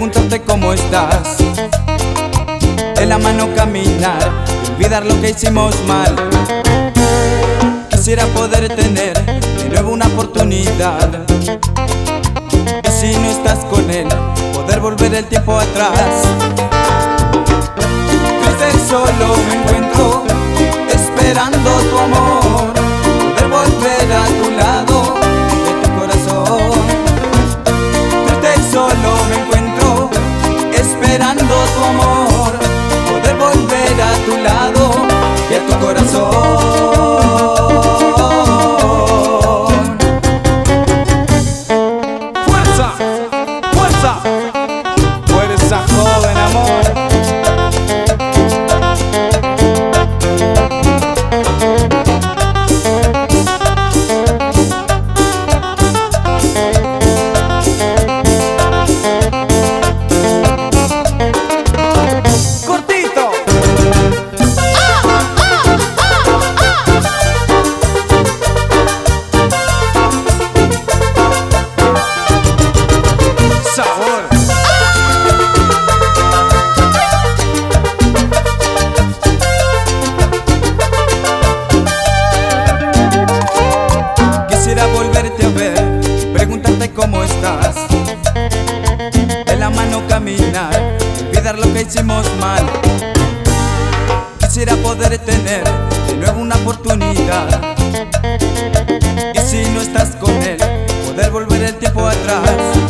preguntarte cómo estás, de la mano caminar y olvidar lo que hicimos mal. Quisiera poder tener de nuevo una oportunidad, y si no estás con él, poder volver el tiempo atrás. Triste solo me encuentro, esperando tu amor, poder volver a tu lado, de tu corazón. Triste solo me encuentro, esperando tu amor, poder volver a tu lado y a tu corazón. ¡Fuerza! ¡Fuerza! ¡Fuerza, joven amor! Quisiera volverte a ver, preguntarte cómo estás, de la mano caminar, olvidar lo que hicimos mal. Quisiera poder tener de nuevo una oportunidad, y si no estás con él, poder volver el tiempo atrás.